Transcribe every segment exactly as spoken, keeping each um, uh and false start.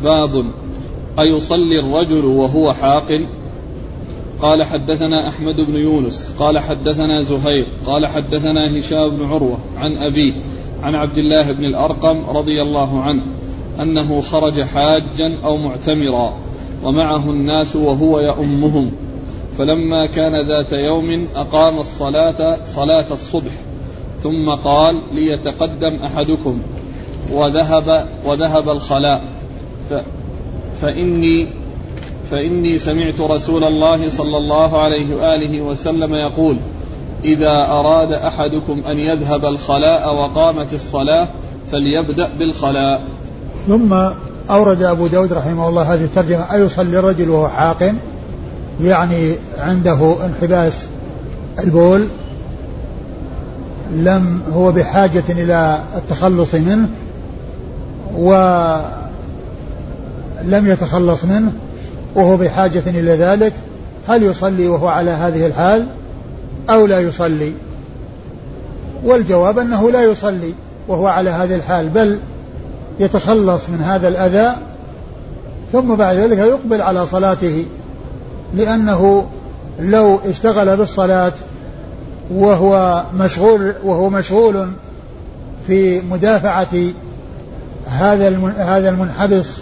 باب أيصلي الرجل وهو حاقن؟ قال حدثنا أحمد بن يونس قال حدثنا زهير قال حدثنا هشام بن عروة عن أبيه عن عبد الله بن الأرقم رضي الله عنه أنه خرج حاجا أو معتمرا ومعه الناس وهو يؤمهم، فلما كان ذات يوم أقام الصلاة صلاة الصبح ثم قال ليتقدم أحدكم وذهب, وذهب الخلاء فإني, فإني سمعت رسول الله صلى الله عليه وآله وسلم يقول إذا أراد أحدكم أن يذهب الخلاء وقامت الصلاة فليبدأ بالخلاء. ثم أورد أبو داود رحمه الله هذه الترجمة: أيصلي الرجل وهو حاقن، يعني عنده انحباس البول، لم هو بحاجة إلى التخلص منه ولم يتخلص منه وهو بحاجة إلى ذلك، هل يصلي وهو على هذه الحال أو لا يصلي؟ والجواب أنه لا يصلي وهو على هذه الحال، بل يتخلص من هذا الأذى ثم بعد ذلك يقبل على صلاته، لأنه لو اشتغل بالصلاة وهو مشغول وهو مشغول في مدافعة هذا هذا المنحبس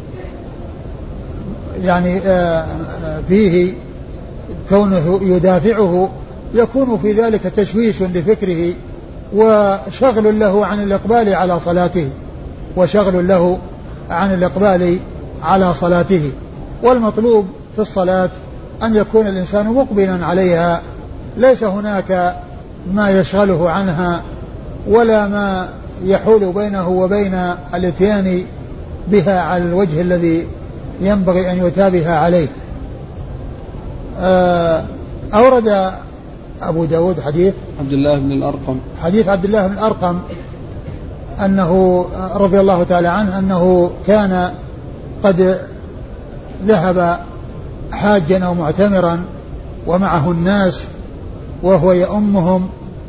يعني فيه كونه يدافعه، يكون في ذلك تشويش لفكره وشغل له عن الإقبال على صلاته وشغل له عن الإقبال على صلاته. والمطلوب في الصلاة أن يكون الإنسان مقبلا عليها، ليس هناك ما يشغله عنها ولا ما يحول بينه وبين الاتيان بها على الوجه الذي ينبغي أن يتابها عليه. أورد أبو داود حديث عبد الله بن الأرقم حديث عبد الله بن الأرقم أنه رضي الله تعالى عنه أنه كان قد ذهب حاجا أو معتمرا ومعه الناس وهو يؤمهم،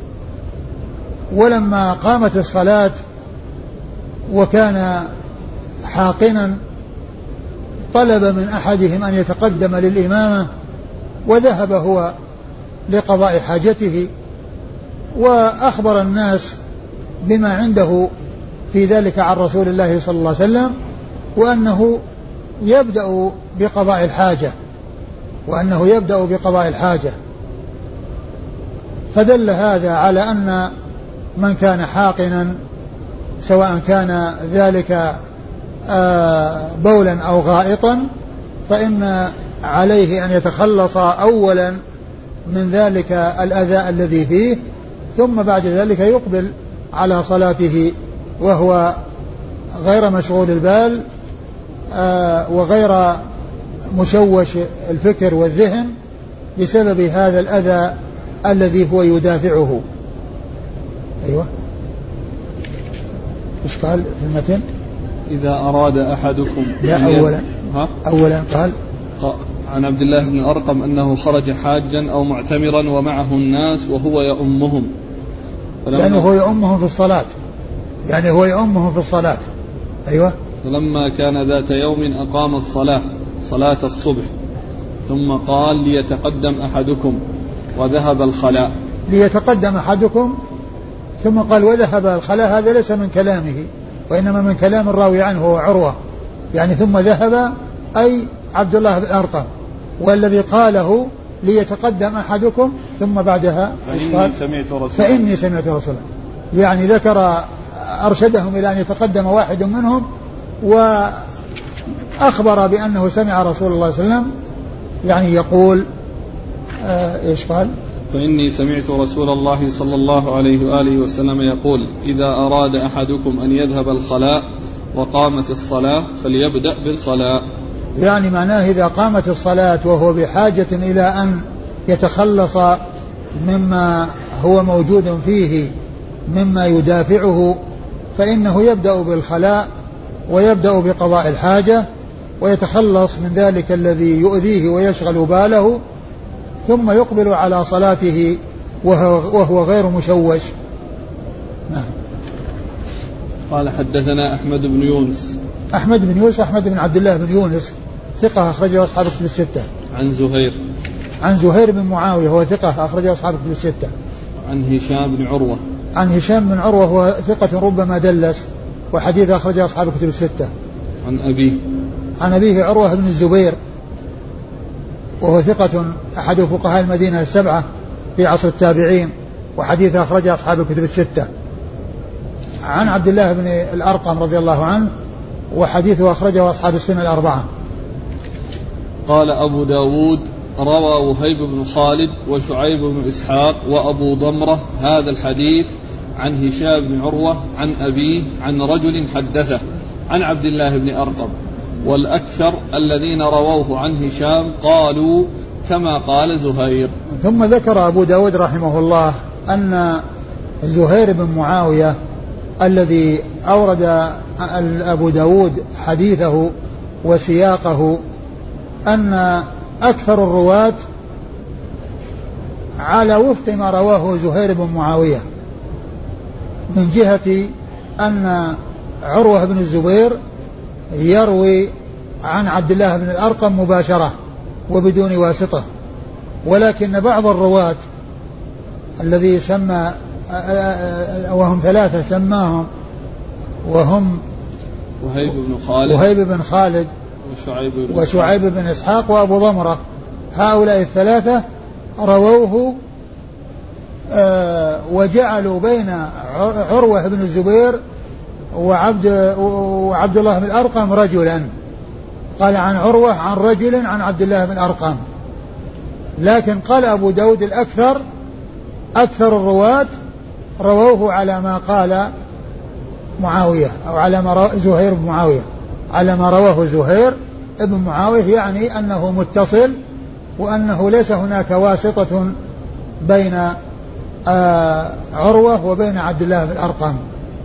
ولما قامت الصلاة وكان حاقنا طلب من أحدهم أن يتقدم للإمامة وذهب هو لقضاء حاجته، وأخبر الناس بما عنده في ذلك عن رسول الله صلى الله عليه وسلم، وأنه يبدأ بقضاء الحاجة وأنه يبدأ بقضاء الحاجة فدل هذا على أن من كان حاقنا سواء كان ذلك بولا أو غائطا فإن عليه أن يتخلص أولا من ذلك الأذى الذي فيه، ثم بعد ذلك يقبل على صلاته وهو غير مشغول البال وغير مشوش الفكر والذهن بسبب هذا الأذى الذي هو يدافعه. أيوة، إيش قال في المتن؟ إذا أراد أحدكم لا أولا ها؟ أولا قال عن عبد الله بن الأرقم أنه خرج حاجا أو معتمرا ومعه الناس وهو يؤمهم، يعني هو يؤمهم في الصلاة يعني هو يؤمهم في الصلاة. أيوة. فلما كان ذات يوم أقام الصلاة صلاة الصبح ثم قال ليتقدم أحدكم وذهب الخلاء. ليتقدم أحدكم ثم قال وذهب الخلاء، هذا ليس من كلامه وإنما من كلام الراوي عنه هو عروة، يعني ثم ذهب أي عبد الله بن الأرقم، والذي قاله ليتقدم أحدكم ثم بعدها فإني سمعت رسولا فإني سمعت رسولا يعني ذكر أرشدهم إلى أن يتقدم واحد منهم وأخبر بأنه سمع رسول الله صلى الله عليه وسلم يعني يقول آه إيش قال؟ فإني سمعت رسول الله صلى الله عليه وآله وسلم يقول إذا أراد أحدكم أن يذهب الخلاء وقامت الصلاة فليبدأ بالخلاء، يعني معناه إذا قامت الصلاة وهو بحاجة إلى أن يتخلص مما هو موجود فيه مما يدافعه فإنه يبدأ بالخلاء ويبدأ بقضاء الحاجة ويتخلص من ذلك الذي يؤذيه ويشغل باله، ثم يقبل على صلاته وهو, وهو غير مشوش. نعم. قال حدثنا أحمد بن يونس أحمد بن يونس أحمد بن عبد الله بن يونس ثقة أخرجه أصحاب الكتب الستة. عن زهير عن زهير بن معاوية هو ثقة أخرجه أصحاب الكتب الستة. عن هشام بن عروة عن هشام بن عروة هو ثقة ربما دلس وحديث أخرجه أصحاب الكتب الستة. عن أبيه عن أبيه عروة بن الزبير وهو ثقة أحد فقهاء المدينة السبعة في عصر التابعين وحديث أخرجه أصحاب الكتب الستة. عن عبد الله بن الأرقم رضي الله عنه وحديثه أخرجه أصحاب السنة الأربعة. قال أبو داود روى وهيب بن خالد وشعيب بن إسحاق وأبو ضمرة هذا الحديث عن هشام بن عروة عن أبيه عن رجل حدثه عن عبد الله بن أرقم، والأكثر الذين رووه عن هشام قالوا كما قال زهير. ثم ذكر أبو داود رحمه الله أن زهير بن معاوية الذي أورد أبو داود حديثه وسياقه أن أكثر الرواة على وفق ما رواه زهير بن معاوية، من جهة أن عروة بن الزبير يروي عن عبد الله بن الأرقم مباشرة وبدون واسطة، ولكن بعض الرواة الذي سمى وهم ثلاثة سماهم وهم وهيب بن خالد وهيب بن خالد وشعيب بن, وشعيب بن إسحاق وأبو ضمرة، هؤلاء الثلاثة رووه وجعلوا بين عروة بن الزبير وعبد, وعبد الله بن الأرقم رجلا، قال عن عروة عن رجل عن عبد الله بن الأرقم. لكن قال أبو داود الأكثر أكثر الرواة رووه على ما قال معاوية أو على ما رواه زهير بن معاوية، على ما رواه زهير ابن معاوية، يعني أنه متصل وأنه ليس هناك واسطة بين آه عروة وبين عبد الله بن الأرقم.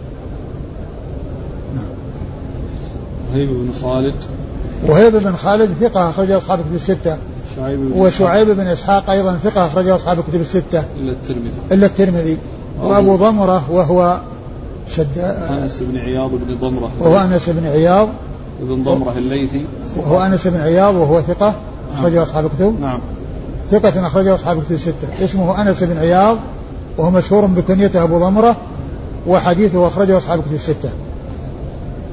وهيب بن خالد وهيب بن خالد ثقة أخرج أصحاب الكتب الستة. وشعيب بن إسحاق أيضا ثقة أخرج أصحاب الكتب الستة إلا الترمذي إلا الترمذي. وأبو ضمرة وهو شد أنس بن عياض بن ضمرة وهو أنس بن عياض بن ضمرة الليثي وهو أنس بن عياض وهو ثقة أخرجه أصحاب الكتب. نعم ثقة أخرجه أصحاب الكتب الستة. اسمه أنس بن عياض وهو مشهور بكنيته أبو ضمرة، وحديثه أخرجه أصحاب الكتب الستة.